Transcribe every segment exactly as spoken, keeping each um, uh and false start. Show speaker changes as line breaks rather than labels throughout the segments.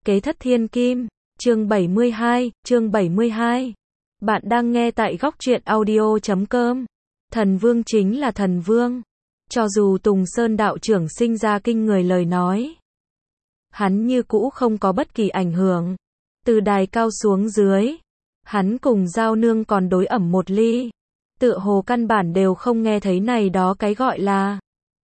Kế thất thiên kim, chương bảy mươi hai, chương bảy mươi hai. Bạn đang nghe tại góc truyện audio chấm com. Thần vương chính là thần vương. Cho dù Tùng Sơn đạo trưởng sinh ra kinh người lời nói, hắn như cũ không có bất kỳ ảnh hưởng. Từ đài cao xuống dưới, hắn cùng Giao Nương còn đối ẩm một ly. Tựa hồ căn bản đều không nghe thấy này đó cái gọi là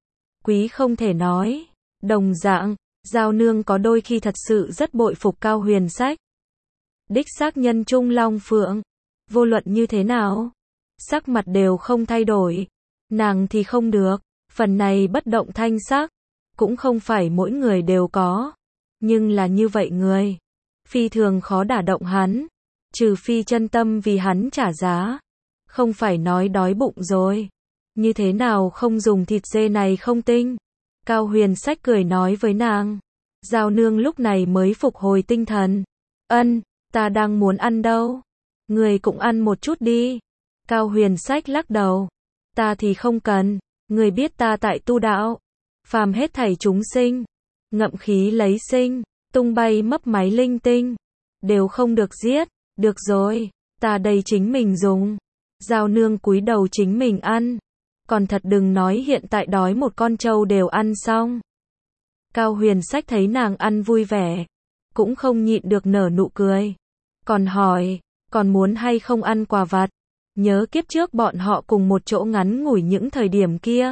quý không thể nói. Đồng dạng, Giao Nương có đôi khi thật sự rất bội phục Cao Huyền Sách. Đích xác nhân trung long phượng. Vô luận như thế nào, sắc mặt đều không thay đổi. Nàng thì không được. Phần này bất động thanh sắc, cũng không phải mỗi người đều có. Nhưng là như vậy người, phi thường khó đả động hắn. Trừ phi chân tâm vì hắn trả giá. Không phải nói đói bụng rồi. Như thế nào không dùng thịt dê này không tinh. Cao Huyền Sách cười nói với nàng. Giao Nương lúc này mới phục hồi tinh thần. Ân, ta đang muốn ăn đâu. Người cũng ăn một chút đi. Cao Huyền Sách lắc đầu. Ta thì không cần. Người biết ta tại tu đạo. Phàm hết thảy chúng sinh. Ngậm khí lấy sinh. Tung bay mấp máy linh tinh. Đều không được giết. Được rồi. Ta đây chính mình dùng. Giao Nương cúi đầu chính mình ăn. Còn thật đừng nói hiện tại đói một con trâu đều ăn xong. Cao Huyền Sách thấy nàng ăn vui vẻ. Cũng không nhịn được nở nụ cười. Còn hỏi, còn muốn hay không ăn quà vặt? Nhớ kiếp trước bọn họ cùng một chỗ ngắn ngủi những thời điểm kia.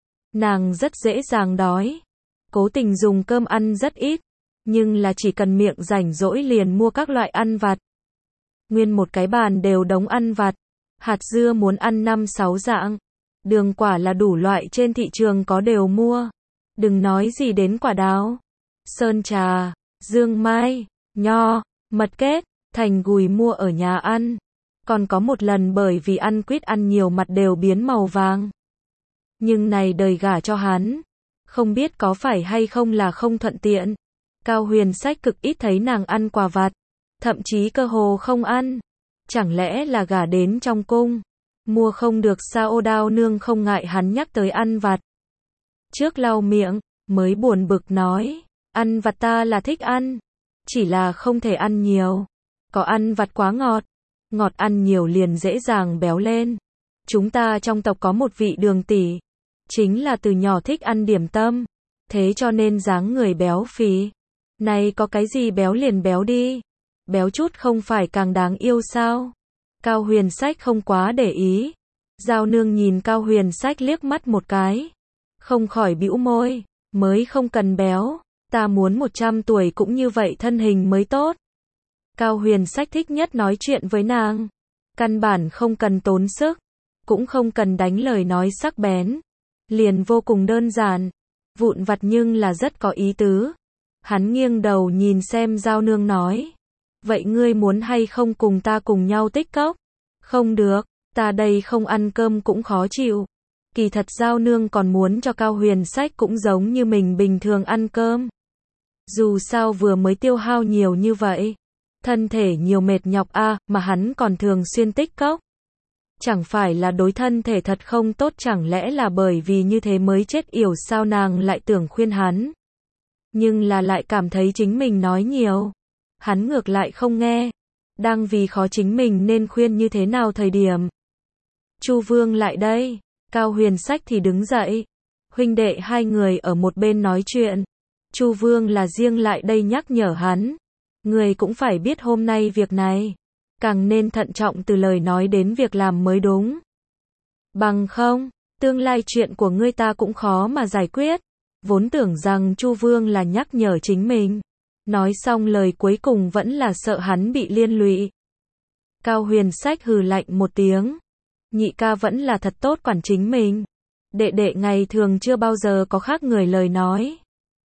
Nàng rất dễ dàng đói. Cố tình dùng cơm ăn rất ít. Nhưng là chỉ cần miệng rảnh rỗi liền mua các loại ăn vặt. Nguyên một cái bàn đều đống ăn vặt. Hạt dưa muốn ăn năm sáu dạng. Đường quả là đủ loại trên thị trường có đều mua. Đừng nói gì đến quả đào, sơn trà, dương mai, nho, mật kết, thành gùi mua ở nhà ăn. Còn có một lần bởi vì ăn quýt ăn nhiều mặt đều biến màu vàng. Nhưng này đời gả cho hắn, không biết có phải hay không là không thuận tiện. Cao Huyền Sách cực ít thấy nàng ăn quà vặt, thậm chí cơ hồ không ăn. Chẳng lẽ là gả đến trong cung, mua không được sao? Đao Nương không ngại hắn nhắc tới ăn vặt. Trước lau miệng, mới buồn bực nói, ăn vặt ta là thích ăn, chỉ là không thể ăn nhiều. Có ăn vặt quá ngọt, ngọt ăn nhiều liền dễ dàng béo lên. Chúng ta trong tộc có một vị đường tỷ, chính là từ nhỏ thích ăn điểm tâm, thế cho nên dáng người béo phì. Này có cái gì béo liền béo đi, béo chút không phải càng đáng yêu sao? Cao Huyền Sách không quá để ý. Giao Nương nhìn Cao Huyền Sách liếc mắt một cái, không khỏi bĩu môi, mới không cần béo, ta muốn một trăm tuổi cũng như vậy thân hình mới tốt. Cao Huyền Sách thích nhất nói chuyện với nàng, căn bản không cần tốn sức, cũng không cần đánh lời nói sắc bén, liền vô cùng đơn giản, vụn vặt nhưng là rất có ý tứ. Hắn nghiêng đầu nhìn xem Giao Nương nói, vậy ngươi muốn hay không cùng ta cùng nhau tích cốc? Không được, ta đây không ăn cơm cũng khó chịu. Kỳ thật Giao Nương còn muốn cho Cao Huyền Sách cũng giống như mình bình thường ăn cơm. Dù sao vừa mới tiêu hao nhiều như vậy, thân thể nhiều mệt nhọc a, à, mà hắn còn thường xuyên tích cốc. Chẳng phải là đối thân thể thật không tốt, chẳng lẽ là bởi vì như thế mới chết yểu sao? Nàng lại tưởng khuyên hắn, nhưng là lại cảm thấy chính mình nói nhiều, hắn ngược lại không nghe. Đang vì khó chính mình nên khuyên như thế nào thời điểm, Chu Vương lại đây. Cao Huyền Sách thì đứng dậy. Huynh đệ hai người ở một bên nói chuyện. Chu Vương là riêng lại đây nhắc nhở hắn. Người cũng phải biết hôm nay việc này, càng nên thận trọng từ lời nói đến việc làm mới đúng. Bằng không, tương lai chuyện của ngươi ta cũng khó mà giải quyết. Vốn tưởng rằng Chu Vương là nhắc nhở chính mình. Nói xong lời cuối cùng vẫn là sợ hắn bị liên lụy. Cao Huyền Sách hừ lạnh một tiếng. Nhị ca vẫn là thật tốt quản chính mình. Đệ đệ ngày thường chưa bao giờ có khác người lời nói.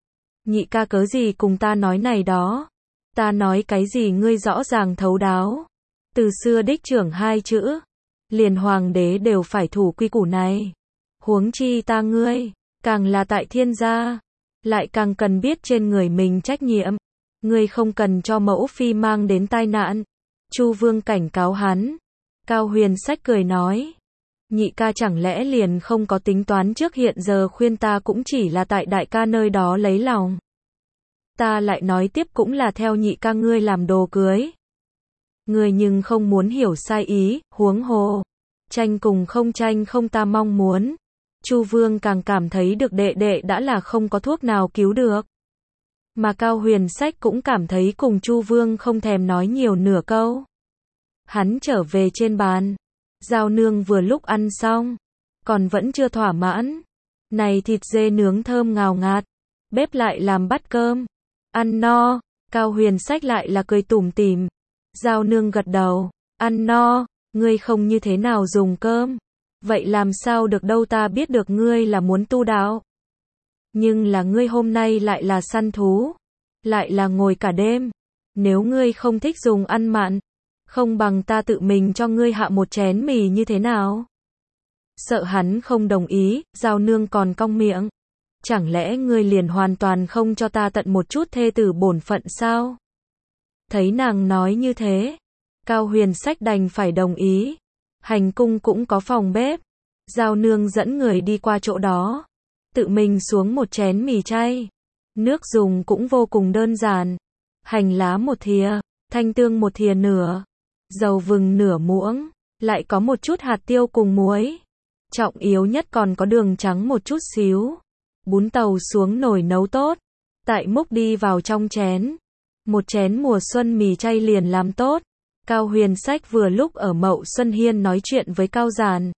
Nhị ca cớ gì cùng ta nói này đó. Ta nói cái gì ngươi rõ ràng thấu đáo. Từ xưa đích trưởng hai chữ, liền hoàng đế đều phải thủ quy củ này. Huống chi ta ngươi, càng là tại thiên gia, lại càng cần biết trên người mình trách nhiệm. Ngươi không cần cho mẫu phi mang đến tai nạn. Chu Vương cảnh cáo hắn. Cao Huyền Sách cười nói, nhị ca chẳng lẽ liền không có tính toán trước, hiện giờ khuyên ta cũng chỉ là tại đại ca nơi đó lấy lòng. ta lại nói tiếp cũng là theo nhị ca ngươi làm đồ cưới. Ngươi nhưng không muốn hiểu sai ý, huống hồ. Tranh cùng không tranh không ta mong muốn. Chu Vương càng cảm thấy được đệ đệ đã là không có thuốc nào cứu được. Mà Cao Huyền Sách cũng cảm thấy cùng Chu Vương không thèm nói nhiều nửa câu. Hắn trở về trên bàn. Giao nương vừa lúc ăn xong. Còn vẫn chưa thỏa mãn. Này thịt dê nướng thơm ngào ngạt. Bếp lại làm bát cơm. Ăn no. Cao Huyền Sách lại là cười tủm tỉm. Giao nương gật đầu. Ăn no. Ngươi không như thế nào dùng cơm. Vậy làm sao được đâu, ta biết được ngươi là muốn tu đạo. Nhưng là ngươi hôm nay lại là săn thú. Lại là ngồi cả đêm. Nếu ngươi không thích dùng ăn mặn. Không bằng ta tự mình cho ngươi hạ một chén mì như thế nào. Sợ hắn không đồng ý, Giao nương còn cong miệng. Chẳng lẽ ngươi liền hoàn toàn không cho ta tận một chút thê tử bổn phận sao? Thấy nàng nói như thế. Cao Huyền Sách đành phải đồng ý. Hành cung cũng có phòng bếp. Giao nương dẫn người đi qua chỗ đó. Tự mình xuống một chén mì chay. Nước dùng cũng vô cùng đơn giản. Hành lá một thìa, thanh tương một thìa nửa, dầu vừng nửa muỗng, lại có một chút hạt tiêu cùng muối. Trọng yếu nhất còn có đường trắng một chút xíu. Bún tàu xuống nồi nấu tốt. Tại múc đi vào trong chén. Một chén mùa xuân mì chay liền làm tốt. Cao Huyền Sách vừa lúc ở Mậu Xuân Hiên nói chuyện với Cao Giản.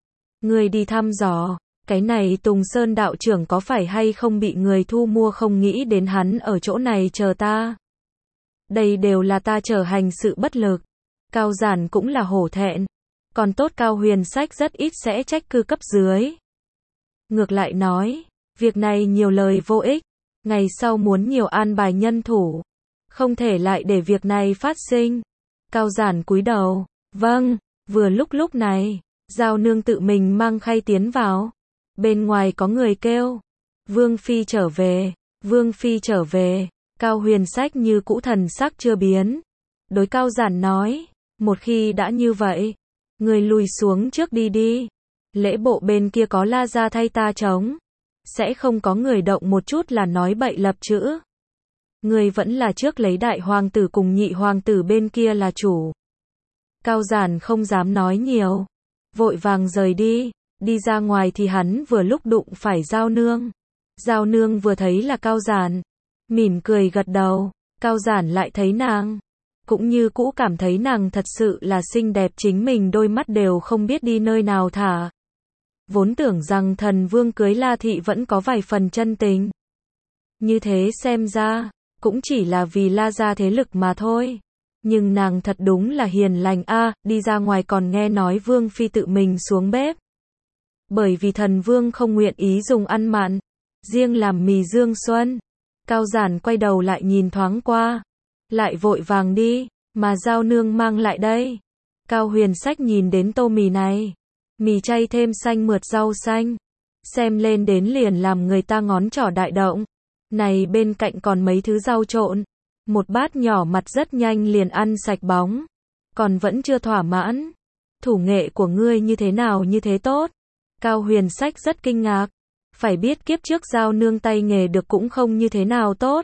Người đi thăm dò, cái này Tùng Sơn đạo trưởng có phải hay không bị người thu mua, không nghĩ đến hắn ở chỗ này chờ ta. Đây đều là ta trở hành sự bất lực. Cao Giản cũng là hổ thẹn. Còn tốt Cao Huyền Sách rất ít sẽ trách cứ cấp dưới. Ngược lại nói, việc này nhiều lời vô ích. Ngày sau muốn nhiều an bài nhân thủ. Không thể lại để việc này phát sinh. Cao Giản cúi đầu. Vâng, vừa lúc lúc này, Giao nương tự mình mang khay tiến vào. Bên ngoài có người kêu. Vương Phi trở về. Vương Phi trở về. Cao Huyền Sách như cũ thần sắc chưa biến. Đối Cao Giản nói. Một khi đã như vậy. Người lùi xuống trước đi đi. Lễ bộ bên kia có La gia thay ta trống. Sẽ không có người động một chút là nói bậy lập chữ. Người vẫn là trước lấy đại hoàng tử cùng nhị hoàng tử bên kia là chủ. Cao Giản không dám nói nhiều. Vội vàng rời đi. Đi ra ngoài thì hắn vừa lúc đụng phải Giao nương. Giao nương vừa thấy là Cao Giản. Mỉm cười gật đầu. Cao Giản lại thấy nàng. Cũng như cũ cảm thấy nàng thật sự là xinh đẹp, chính mình đôi mắt đều không biết đi nơi nào thả. Vốn tưởng rằng thần vương cưới La thị vẫn có vài phần chân tình. Như thế xem ra, cũng chỉ là vì La gia thế lực mà thôi. Nhưng nàng thật đúng là hiền lành a, à, đi ra ngoài còn nghe nói Vương Phi tự mình xuống bếp. Bởi vì thần vương không nguyện ý dùng ăn mặn, riêng làm mì dương xuân. Cao Giản quay đầu lại nhìn thoáng qua, lại vội vàng đi, mà Giao nương mang lại đây. Cao Huyền Sách nhìn đến tô mì này, mì chay thêm xanh mượt rau xanh, xem lên đến liền làm người ta ngón trỏ đại động. Này bên cạnh còn mấy thứ rau trộn, một bát nhỏ mặt rất nhanh liền ăn sạch bóng, còn vẫn chưa thỏa mãn. Thủ nghệ của ngươi như thế nào như thế tốt? Cao Huyền Sách rất kinh ngạc, phải biết kiếp trước Giao nương tay nghề được cũng không như thế nào tốt.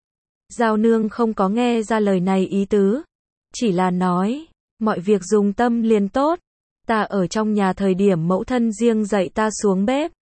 Giao nương không có nghe ra lời này ý tứ, chỉ là nói, mọi việc dùng tâm liền tốt. Ta ở trong nhà thời điểm mẫu thân riêng dạy ta xuống bếp.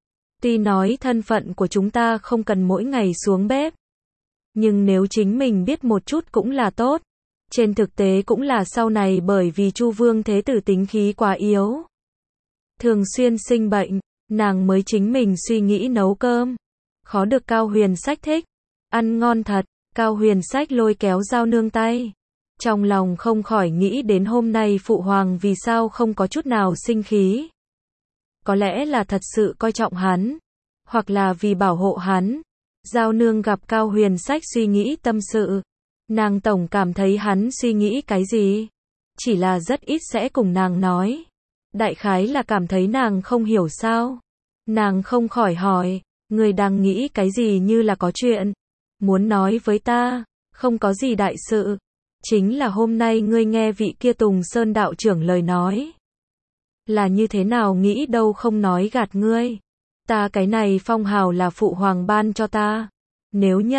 Tuy nói thân phận của chúng ta không cần mỗi ngày xuống bếp, nhưng nếu chính mình biết một chút cũng là tốt. Trên thực tế cũng là sau này bởi vì Chu Vương Thế Tử tính khí quá yếu, thường xuyên sinh bệnh, nàng mới chính mình suy nghĩ nấu cơm. Khó được Cao Huyền Sách thích. Ăn ngon thật. Cao Huyền Sách lôi kéo Giao nương tay. Trong lòng không khỏi nghĩ đến hôm nay phụ hoàng vì sao không có chút nào sinh khí. Có lẽ là thật sự coi trọng hắn, hoặc là vì bảo hộ hắn. Giao nương gặp Cao Huyền Sách suy nghĩ tâm sự. Nàng tổng cảm thấy hắn suy nghĩ cái gì, chỉ là rất ít sẽ cùng nàng nói. Đại khái là cảm thấy nàng không hiểu sao. Nàng không khỏi hỏi, người đang nghĩ cái gì, như là có chuyện muốn nói với ta. Không có gì đại sự, chính là hôm nay ngươi nghe vị kia Tùng Sơn đạo trưởng lời nói. Là như thế nào nghĩ đâu không nói gạt ngươi. Ta cái này phong hào là phụ hoàng ban cho ta. Nếu nhận,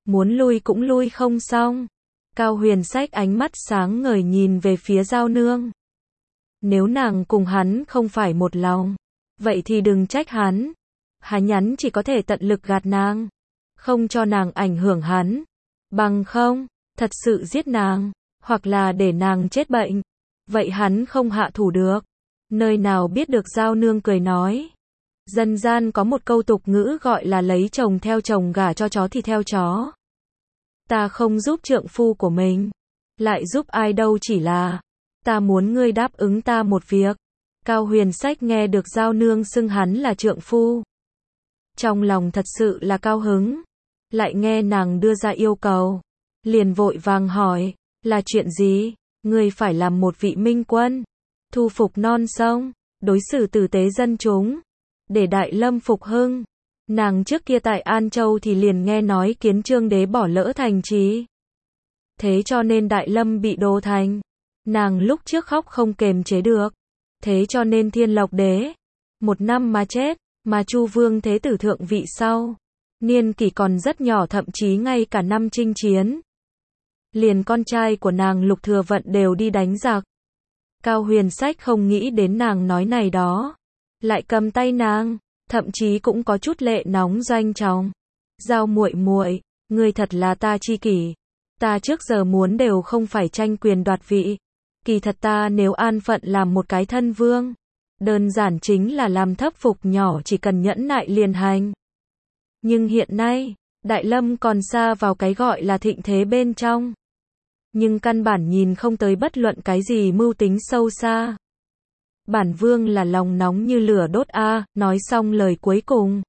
muốn lui cũng lui không xong. Cao Huyền Sách ánh mắt sáng ngời nhìn về phía Giao Nương. Nếu nàng cùng hắn không phải một lòng, vậy thì đừng trách hắn. Hắn nhắn chỉ có thể tận lực gạt nàng, không cho nàng ảnh hưởng hắn. Bằng không, thật sự giết nàng, hoặc là để nàng chết bệnh, vậy hắn không hạ thủ được. Nơi nào biết được Giao Nương cười nói. Dân gian có một câu tục ngữ gọi là lấy chồng theo chồng, gả cho chó thì theo chó. Ta không giúp trượng phu của mình, lại giúp ai đâu, chỉ là ta muốn ngươi đáp ứng ta một việc. Cao Huyền Sách nghe được Giao Nương xưng hắn là trượng phu, trong lòng thật sự là cao hứng. Lại nghe nàng đưa ra yêu cầu, liền vội vàng hỏi, là chuyện gì? Ngươi phải làm một vị minh quân, thu phục non sông, đối xử tử tế dân chúng, để Đại Lâm phục hưng. Nàng trước kia tại An Châu thì liền nghe nói Kiến Chương đế bỏ lỡ thành trì, thế cho nên Đại Lâm bị đô thành. Nàng lúc trước khóc không kềm chế được, thế cho nên Thiên Lộc đế một năm mà chết, mà Chu Vương thế tử thượng vị sau, niên kỷ còn rất nhỏ, thậm chí ngay cả năm chinh chiến, liền con trai của nàng Lục Thừa Vận đều đi đánh giặc. Cao Huyền Sách không nghĩ đến nàng nói này đó, lại cầm tay nàng, thậm chí cũng có chút lệ nóng doanh trọng. Giao muội muội, ngươi thật là ta chi kỷ. Ta trước giờ muốn đều không phải tranh quyền đoạt vị. Kỳ thật ta nếu an phận làm một cái thân vương, đơn giản chính là làm thấp phục nhỏ, chỉ cần nhẫn nại liền hành. Nhưng hiện nay, Đại Lâm còn xa vào cái gọi là thịnh thế bên trong, nhưng căn bản nhìn không tới bất luận cái gì mưu tính sâu xa. Bản vương là lòng nóng như lửa đốt a. Nói xong lời cuối cùng,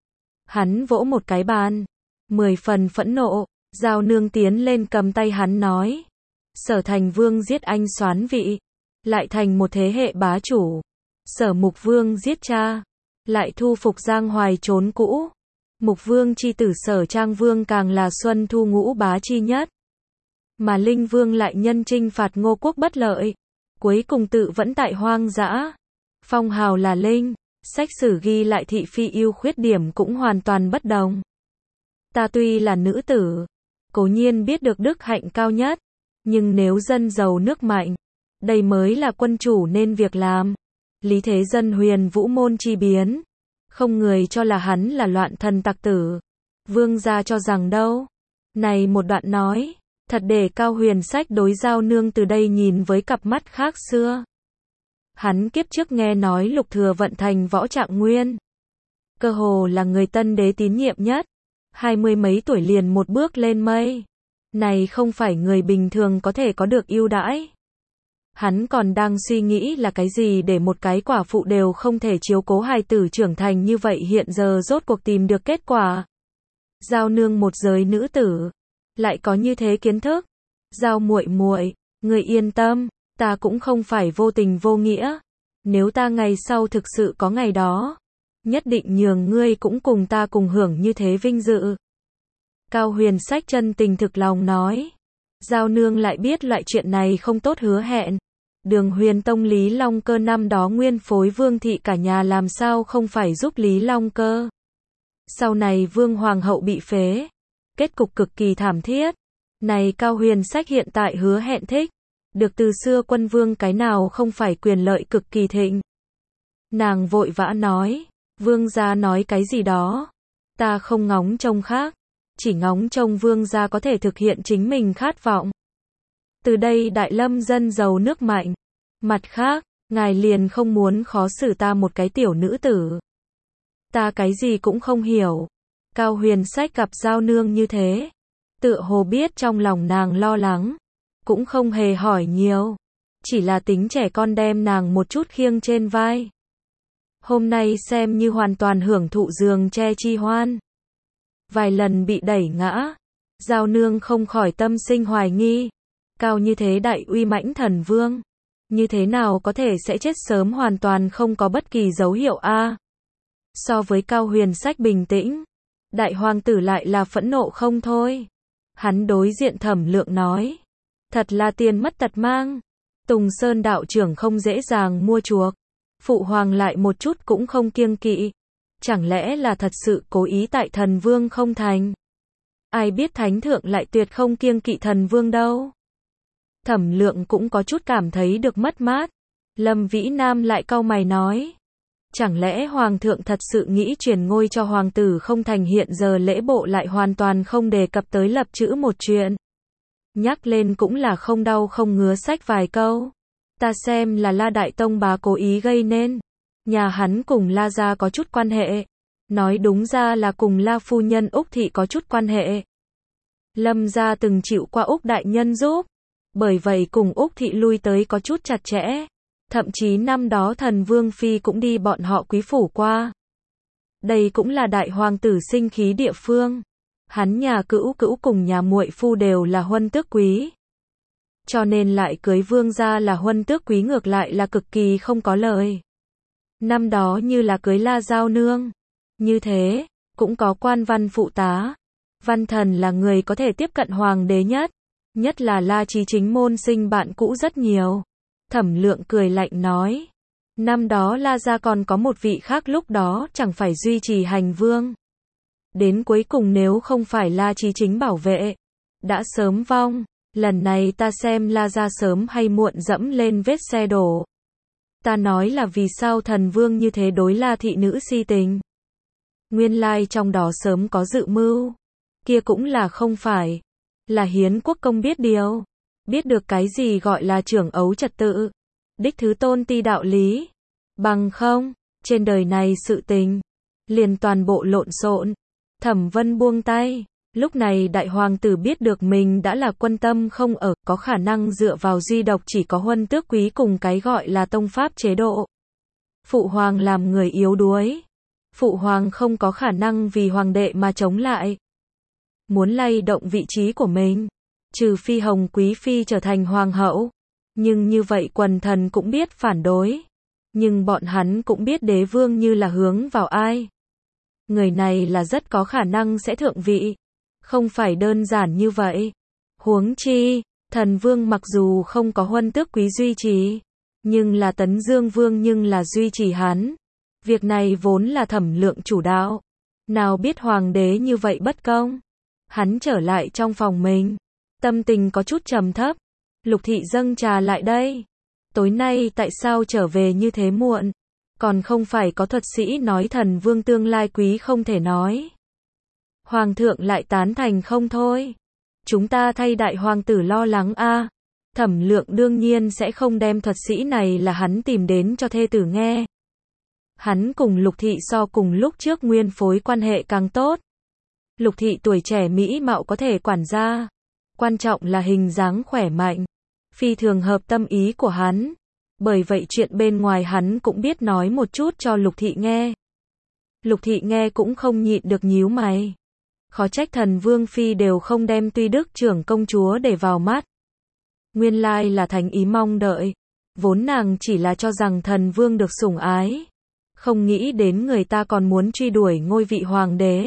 hắn vỗ một cái bàn, mười phần phẫn nộ. Giao Nương tiến lên cầm tay hắn nói, Sở Thành Vương giết anh soán vị, lại thành một thế hệ bá chủ. Sở Mục Vương giết cha, lại thu phục giang hoài trốn cũ. Mục Vương chi tử Sở Trang Vương càng là xuân thu ngũ bá chi nhất. Mà Linh Vương lại nhân chinh phạt Ngô quốc bất lợi, cuối cùng tự vẫn tại hoang dã, phong hào là Linh. Sách sử ghi lại thị phi ưu khuyết điểm cũng hoàn toàn bất đồng. Ta tuy là nữ tử, cố nhiên biết được đức hạnh cao nhất, nhưng nếu dân giàu nước mạnh, đây mới là quân chủ nên việc làm. Lý Thế Dân huyền vũ môn chi biến, không người cho là hắn là loạn thần tặc tử. Vương gia cho rằng đâu? Này một đoạn nói, thật để Cao Huyền Sách đối Giao Nương từ đây nhìn với cặp mắt khác xưa. Hắn kiếp trước nghe nói Lục Thừa Vận thành võ trạng nguyên, cơ hồ là người tân đế tín nhiệm nhất, hai mươi mấy tuổi liền một bước lên mây. Này không phải người bình thường có thể có được ưu đãi. Hắn còn đang suy nghĩ là cái gì để một cái quả phụ đều không thể chiếu cố hài tử trưởng thành như vậy, hiện giờ rốt cuộc tìm được kết quả. Giao Nương một giới nữ tử, lại có như thế kiến thức. Giao muội muội, người yên tâm, ta cũng không phải vô tình vô nghĩa. Nếu ta ngày sau thực sự có ngày đó, nhất định nhường ngươi cũng cùng ta cùng hưởng như thế vinh dự. Cao Huyền Sách chân tình thực lòng nói. Giao Nương lại biết loại chuyện này không tốt hứa hẹn. Đường Huyền Tông Lý Long Cơ năm đó nguyên phối vương thị cả nhà làm sao không phải giúp Lý Long Cơ. Sau này vương hoàng hậu bị phế, kết cục cực kỳ thảm thiết. Này Cao Huyền Sách hiện tại hứa hẹn thích, được từ xưa quân vương cái nào không phải quyền lợi cực kỳ thịnh. Nàng vội vã nói, vương gia nói cái gì đó, ta không ngóng trông khác, chỉ ngóng trông vương gia có thể thực hiện chính mình khát vọng. Từ đây Đại Lâm dân giàu nước mạnh, mặt khác, ngài liền không muốn khó xử ta một cái tiểu nữ tử. Ta cái gì cũng không hiểu. Cao Huyền Sách gặp Giao Nương như thế, tựa hồ biết trong lòng nàng lo lắng, cũng không hề hỏi nhiều, chỉ là tính trẻ con đem nàng một chút khiêng trên vai. Hôm nay xem như hoàn toàn hưởng thụ giường tre chi hoan. Vài lần bị đẩy ngã, Giao Nương không khỏi tâm sinh hoài nghi. Cao như thế đại uy mãnh thần vương, như thế nào có thể sẽ chết sớm hoàn toàn không có bất kỳ dấu hiệu a. So với Cao Huyền Sách bình tĩnh, đại hoàng tử lại là phẫn nộ không thôi. Hắn đối diện Thẩm Lượng nói, thật là tiền mất tật mang. Tùng Sơn đạo trưởng không dễ dàng mua chuộc, phụ hoàng lại một chút cũng không kiêng kỵ. Chẳng lẽ là thật sự cố ý tại thần vương không thành? ai biết thánh thượng lại tuyệt không kiêng kỵ thần vương đâu. Thẩm Lượng cũng có chút cảm thấy được mất mát. Lâm Vĩ Nam lại cau mày nói. Chẳng lẽ Hoàng thượng thật sự nghĩ truyền ngôi cho Hoàng tử không thành, hiện giờ lễ bộ lại hoàn toàn không đề cập tới lập chữ một chuyện. Nhắc lên cũng là không đau không ngứa sách vài câu. Ta xem là La Đại Tông bá cố ý gây nên. Nhà hắn cùng La gia có chút quan hệ. Nói đúng ra là cùng La phu nhân Úc thị có chút quan hệ. Lâm gia từng chịu qua Úc đại nhân giúp. Bởi vậy cùng Úc thị lui tới có chút chặt chẽ. Thậm chí năm đó thần Vương Phi cũng đi bọn họ quý phủ qua. Đây cũng là đại hoàng tử sinh khí địa phương. Hắn nhà cữu cữu cùng nhà muội phu đều là huân tước quý. Cho nên lại cưới vương gia là huân tước quý ngược lại là cực kỳ không có lời. Năm đó như là cưới La Giao Nương. Như thế, cũng có quan văn phụ tá. Văn thần là người có thể tiếp cận hoàng đế nhất. Nhất là La Chí Chính môn sinh bạn cũ rất nhiều. Thẩm Lượng cười lạnh nói. Năm đó La gia còn có một vị khác lúc đó chẳng phải duy trì hành vương. Đến cuối cùng nếu không phải La Chí Chính bảo vệ, đã sớm vong. Lần này ta xem La gia sớm hay muộn dẫm lên vết xe đổ. Ta nói là vì sao thần vương như thế đối La thị nữ si tình. Nguyên lai trong đó sớm có dự mưu. Kia cũng là không phải. Là Hiến Quốc công biết điều. Biết được cái gì gọi là trưởng ấu trật tự. Đích thứ tôn ti đạo lý. Bằng không, trên đời này sự tình. Liền toàn bộ lộn xộn. Thẩm Vân buông tay. Lúc này đại hoàng tử biết được mình đã là quân tâm không ở, có khả năng dựa vào duy độc chỉ có huân tước quý cùng cái gọi là tông pháp chế độ. Phụ hoàng làm người yếu đuối. Phụ hoàng không có khả năng vì hoàng đệ mà chống lại. Muốn lay động vị trí của mình. Trừ phi Hồng Quý Phi trở thành hoàng hậu. Nhưng như vậy quần thần cũng biết phản đối. Nhưng bọn hắn cũng biết đế vương như là hướng vào ai. Người này là rất có khả năng sẽ thượng vị. Không phải đơn giản như vậy. Huống chi, thần vương mặc dù không có huân tước quý duy trì. Nhưng là Tấn Dương Vương nhưng là duy trì hắn. Việc này vốn là Thẩm Lượng chủ đạo. Nào biết hoàng đế như vậy bất công. Hắn trở lại trong phòng mình. Tâm tình có chút trầm thấp. Lục thị dâng trà lại đây. Tối nay tại sao trở về như thế muộn? Còn không phải có thuật sĩ nói thần vương tương lai quý không thể nói. Hoàng thượng lại tán thành không thôi. Chúng ta thay đại hoàng tử lo lắng a. À. Thẩm Lượng đương nhiên sẽ không đem thuật sĩ này là hắn tìm đến cho thê tử nghe. Hắn cùng Lục thị so cùng lúc trước nguyên phối quan hệ càng tốt. Lục thị tuổi trẻ mỹ mạo có thể quản gia. Quan trọng là hình dáng khỏe mạnh. Phi thường hợp tâm ý của hắn. Bởi vậy chuyện bên ngoài hắn cũng biết nói một chút cho Lục thị nghe. Lục thị nghe cũng không nhịn được nhíu mày. Khó trách thần Vương Phi đều không đem Tuy Đức trưởng công chúa để vào mắt. Nguyên lai là thành ý mong đợi. Vốn nàng chỉ là cho rằng thần Vương được sủng ái. Không nghĩ đến người ta còn muốn truy đuổi ngôi vị hoàng đế.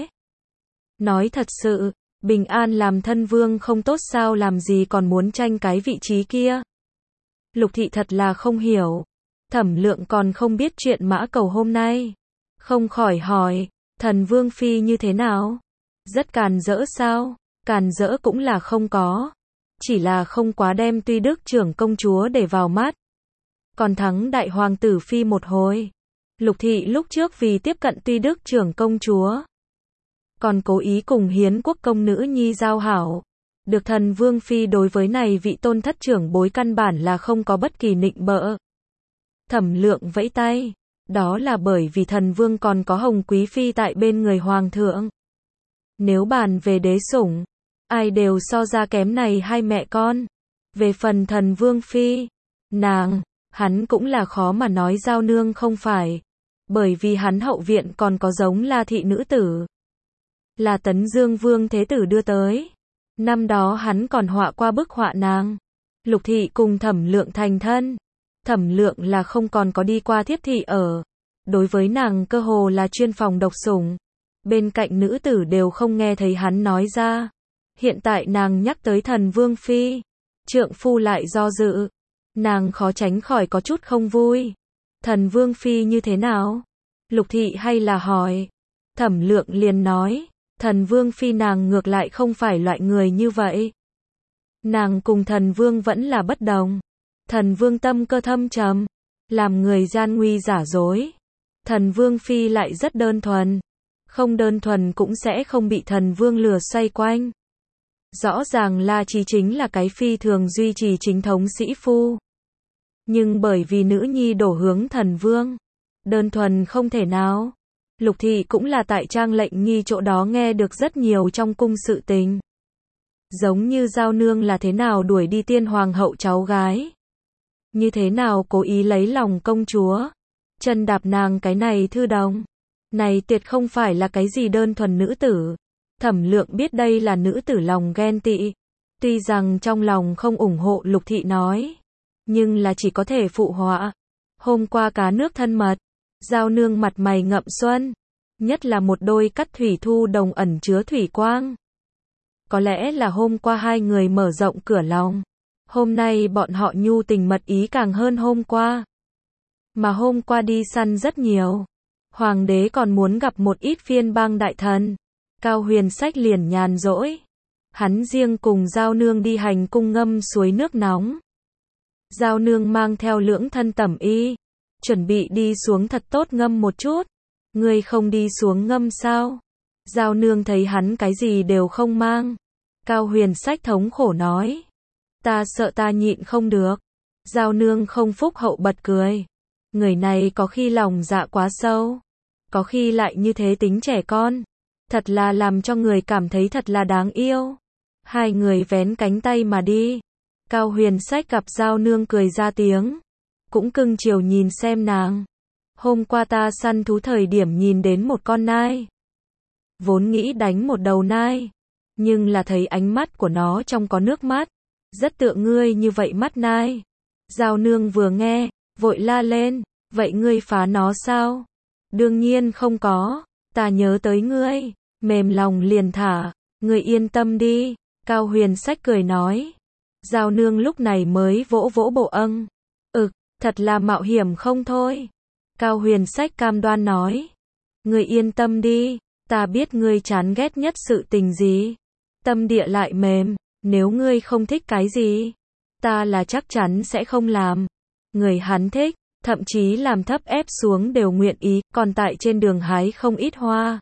Nói thật sự, bình an làm thân vương không tốt sao làm gì còn muốn tranh cái vị trí kia. Lục thị thật là không hiểu. Thẩm Lượng còn không biết chuyện mã cầu hôm nay. Không khỏi hỏi, thần Vương Phi như thế nào? Rất càn rỡ sao? Càn rỡ cũng là không có. Chỉ là không quá đem Tuy Đức trưởng công chúa để vào mắt. Còn thắng đại hoàng tử Phi một hồi. Lục thị lúc trước vì tiếp cận Tuy Đức trưởng công chúa. Còn cố ý cùng Hiến Quốc công nữ nhi giao hảo. Được thần Vương Phi đối với này vị tôn thất trưởng bối căn bản là không có bất kỳ nịnh bợ. Thẩm Lượng vẫy tay. Đó là bởi vì thần Vương còn có Hồng Quý Phi tại bên người hoàng thượng. Nếu bàn về đế sủng, ai đều so ra kém này hai mẹ con. Về phần thần Vương Phi, nàng, hắn cũng là khó mà nói giao nương không phải. Bởi vì hắn hậu viện còn có giống La thị nữ tử. Là Tấn Dương Vương Thế Tử đưa tới. Năm đó hắn còn họa qua bức họa nàng. Lục thị cùng Thẩm Lượng thành thân. Thẩm Lượng là không còn có đi qua thiếp thị ở. Đối với nàng cơ hồ là chuyên phòng độc sủng. Bên cạnh nữ tử đều không nghe thấy hắn nói ra. Hiện tại nàng nhắc tới thần Vương Phi. Trượng phu lại do dự. Nàng khó tránh khỏi có chút không vui. Thần Vương Phi như thế nào? Lục thị hay là hỏi. Thẩm Lượng liền nói. Thần Vương Phi nàng ngược lại không phải loại người như vậy. Nàng cùng thần vương vẫn là bất đồng. Thần vương tâm cơ thâm trầm, làm người gian nguy giả dối. Thần Vương Phi lại rất đơn thuần. Không đơn thuần cũng sẽ không bị thần vương lừa xoay quanh. Rõ ràng La Chí chính là cái phi thường duy trì chính thống sĩ phu. Nhưng bởi vì nữ nhi đổ hướng thần vương, đơn thuần không thể nào. Lục thị cũng là tại Trang Lệnh Nghi chỗ đó nghe được rất nhiều trong cung sự tình. Giống như Giao Nương là thế nào đuổi đi tiên hoàng hậu cháu gái. Như thế nào cố ý lấy lòng công chúa. Chân đạp nàng cái này thư đồng. Này tuyệt không phải là cái gì đơn thuần nữ tử. Thẩm Lượng biết đây là nữ tử lòng ghen tị. Tuy rằng trong lòng không ủng hộ Lục thị nói, nhưng là chỉ có thể phụ họa. Hôm qua cá nước thân mật, Giao Nương mặt mày ngậm xuân, nhất là một đôi cắt thủy thu đồng ẩn chứa thủy quang. Có lẽ là hôm qua hai người mở rộng cửa lòng, hôm nay bọn họ nhu tình mật ý càng hơn hôm qua. Mà hôm qua đi săn rất nhiều, hoàng đế còn muốn gặp một ít phiên bang đại thần. Cao Huyền Sách liền nhàn rỗi, hắn riêng cùng Giao Nương đi hành cung ngâm suối nước nóng. Giao Nương mang theo lưỡng thân tẩm y, chuẩn bị đi xuống thật tốt ngâm một chút. Ngươi không đi xuống ngâm sao? Giao Nương thấy hắn cái gì đều không mang. Cao Huyền Sách thống khổ nói, ta sợ ta nhịn không được. Giao Nương không phúc hậu bật cười. Người này có khi lòng dạ quá sâu, có khi lại như thế tính trẻ con. Thật là làm cho người cảm thấy thật là đáng yêu. Hai người vén cánh tay mà đi. Cao Huyền Sách gặp Giao Nương cười ra tiếng, cũng cưng chiều nhìn xem nàng. Hôm qua ta săn thú thời điểm nhìn đến một con nai. Vốn nghĩ đánh một đầu nai, nhưng là thấy ánh mắt của nó trong có nước mắt. Rất tựa ngươi như vậy mắt nai. Giao Nương vừa nghe, vội la lên, vậy ngươi phá nó sao? Đương nhiên không có, ta nhớ tới ngươi, mềm lòng liền thả, ngươi yên tâm đi. Cao Huyền Sách cười nói. Giao Nương lúc này mới vỗ vỗ bộ âng. Ực, thật là mạo hiểm không thôi. Cao Huyền Sách cam đoan nói. Ngươi yên tâm đi, ta biết ngươi chán ghét nhất sự tình gì. Tâm địa lại mềm, nếu ngươi không thích cái gì, ta là chắc chắn sẽ không làm. Người hắn thích, thậm chí làm thấp ép xuống đều nguyện ý, còn tại trên đường hái không ít hoa.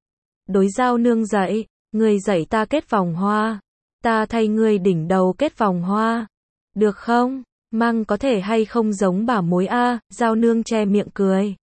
Đối Giao Nương dạy, ngươi dạy ta kết vòng hoa, ta thay ngươi đỉnh đầu kết vòng hoa. Được không? Măng có thể hay không giống bả mối a? Giao Nương che miệng cười.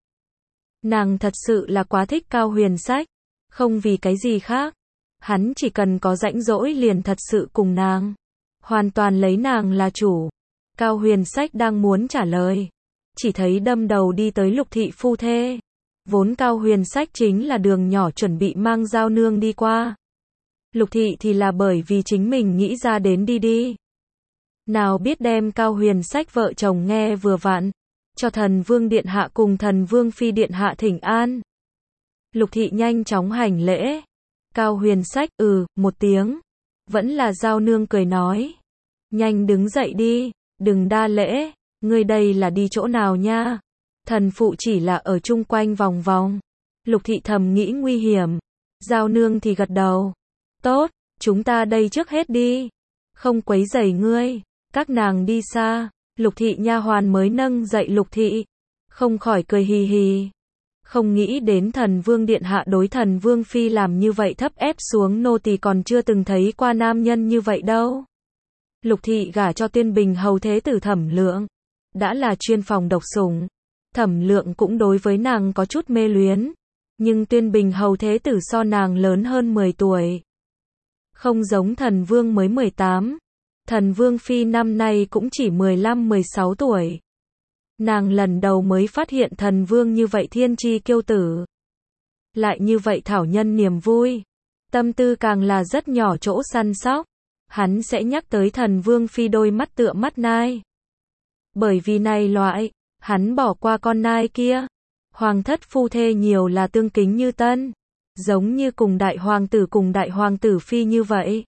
Nàng thật sự là quá thích Cao Huyền Sách, không vì cái gì khác. Hắn chỉ cần có rãnh rỗi liền thật sự cùng nàng, hoàn toàn lấy nàng là chủ. Cao Huyền Sách đang muốn trả lời, chỉ thấy đâm đầu đi tới Lục thị phu thê. Vốn Cao Huyền Sách chính là đường nhỏ chuẩn bị mang Giao Nương đi qua. Lục thị thì là bởi vì chính mình nghĩ ra đến đi đi. Nào biết đem Cao Huyền Sách vợ chồng nghe vừa vặn, cho thần vương điện hạ cùng thần vương phi điện hạ thỉnh an. Lục thị nhanh chóng hành lễ. Cao Huyền Sách ừ một tiếng, vẫn là Giao Nương cười nói, nhanh đứng dậy đi, đừng đa lễ. Ngươi đây là đi chỗ nào nha? Thần phụ chỉ là ở chung quanh vòng vòng. Lục thị thầm nghĩ nguy hiểm. Giao Nương thì gật đầu. Tốt, chúng ta đây trước hết đi, không quấy rầy ngươi. Các nàng đi xa, Lục thị nha hoàn mới nâng dậy Lục thị, không khỏi cười hì hì. Không nghĩ đến thần vương điện hạ đối thần vương phi làm như vậy thấp ép xuống nô tỳ còn chưa từng thấy qua nam nhân như vậy đâu. Lục thị gả cho Tuyên Bình hầu thế tử Thẩm Lượng, đã là chuyên phòng độc sủng. Thẩm Lượng cũng đối với nàng có chút mê luyến, nhưng Tuyên Bình hầu thế tử so nàng lớn hơn mười tuổi. Không giống thần vương mới mười tám, thần vương phi năm nay cũng chỉ mười lăm mười sáu tuổi. Nàng lần đầu mới phát hiện thần vương như vậy thiên chi kiêu tử, lại như vậy thảo nhân niềm vui. Tâm tư càng là rất nhỏ chỗ săn sóc, hắn sẽ nhắc tới thần vương phi đôi mắt tựa mắt nai. Bởi vì này loại, hắn bỏ qua con nai kia. Hoàng thất phu thê nhiều là tương kính như tân, giống như cùng đại hoàng tử cùng đại hoàng tử phi như vậy,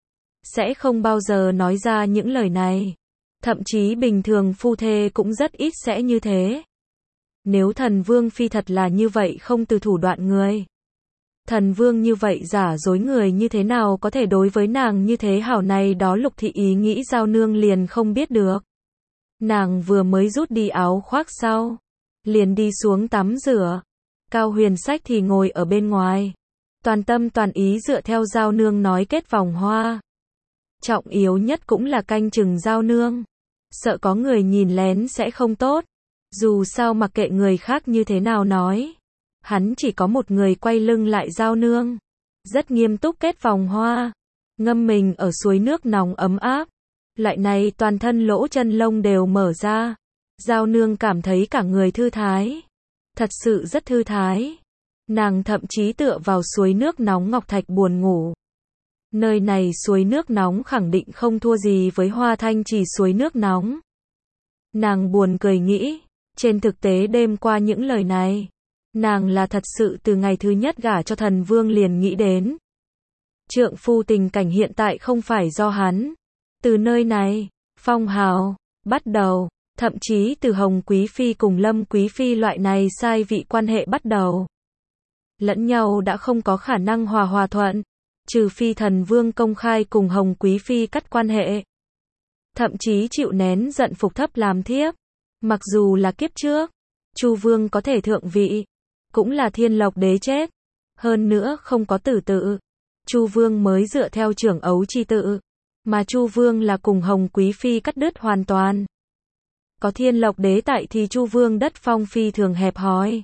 sẽ không bao giờ nói ra những lời này. Thậm chí bình thường phu thê cũng rất ít sẽ như thế. Nếu thần vương phi thật là như vậy không từ thủ đoạn người, Thần vương như vậy giả dối người như thế nào có thể đối với nàng như thế hảo này đó Lục thị ý nghĩ Giao nương liền không biết được. Nàng vừa mới rút đi áo khoác sau, liền đi xuống tắm rửa. Cao Huyền Sách thì ngồi ở bên ngoài, toàn tâm toàn ý dựa theo Giao nương nói kết vòng hoa. Trọng yếu nhất cũng là canh chừng Giao nương, sợ có người nhìn lén sẽ không tốt. Dù sao mặc kệ người khác như thế nào nói, hắn chỉ có một người quay lưng lại Giao nương. Rất nghiêm túc kết vòng hoa, ngâm mình ở suối nước nóng ấm áp. Loại này toàn thân lỗ chân lông đều mở ra. Giao nương cảm thấy cả người thư thái. Thật sự rất thư thái. Nàng thậm chí tựa vào suối nước nóng ngọc thạch buồn ngủ. Nơi này suối nước nóng khẳng định không thua gì với Hoa Thanh Trì suối nước nóng. Nàng buồn cười nghĩ, trên thực tế đêm qua những lời này, nàng là thật sự từ ngày thứ nhất gả cho thần vương liền nghĩ đến. Trượng phu tình cảnh hiện tại không phải do hắn. Từ nơi này, phong hào, bắt đầu, thậm chí từ Hồng Quý Phi cùng Lâm Quý Phi loại này sai vị quan hệ bắt đầu. Lẫn nhau đã không có khả năng hòa hòa thuận, trừ phi thần vương công khai cùng Hồng Quý Phi cắt quan hệ. Thậm chí chịu nén giận phục thấp làm thiếp. Mặc dù là kiếp trước, Chu Vương có thể thượng vị, cũng là Thiên Lộc đế chết. Hơn nữa không có tử tự. Chu Vương mới dựa theo trưởng ấu chi tự. Mà Chu Vương là cùng Hồng Quý Phi cắt đứt hoàn toàn. Có Thiên Lộc đế tại thì Chu Vương đất phong phi thường hẹp hòi.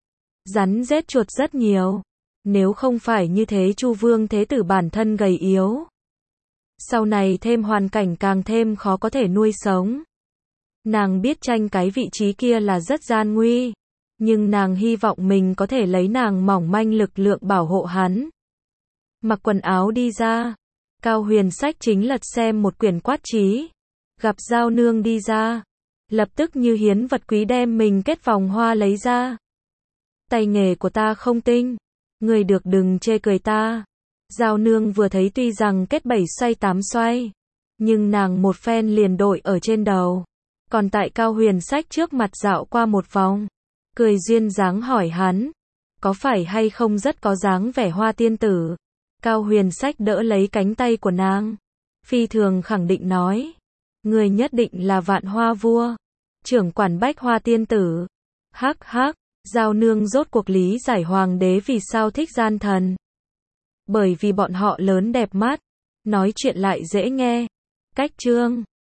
Rắn rết chuột rất nhiều. Nếu không phải như thế Chu Vương thế tử bản thân gầy yếu. Sau này thêm hoàn cảnh càng thêm khó có thể nuôi sống. Nàng biết tranh cái vị trí kia là rất gian nguy. Nhưng nàng hy vọng mình có thể lấy nàng mỏng manh lực lượng bảo hộ hắn. Mặc quần áo đi ra. Cao Huyền Sách chính lật xem một quyển quát trí. Gặp Giao nương đi ra. Lập tức như hiến vật quý đem mình kết vòng hoa lấy ra. Tay nghề của ta không tinh. Người được đừng chê cười ta. Giao nương vừa thấy tuy rằng kết bảy xoay tám xoay. Nhưng nàng một phen liền đội ở trên đầu. Còn tại Cao Huyền Sách trước mặt dạo qua một vòng. Cười duyên dáng hỏi hắn. Có phải hay không rất có dáng vẻ hoa tiên tử. Cao Huyền Sách đỡ lấy cánh tay của nàng. Phi thường khẳng định nói. Người nhất định là Vạn Hoa Vua. Trưởng quản Bách Hoa tiên tử. Hắc hắc. Giao nương rốt cuộc lý giải hoàng đế vì sao thích gian thần. Bởi vì bọn họ lớn đẹp mắt. Nói chuyện lại dễ nghe. Cách chương.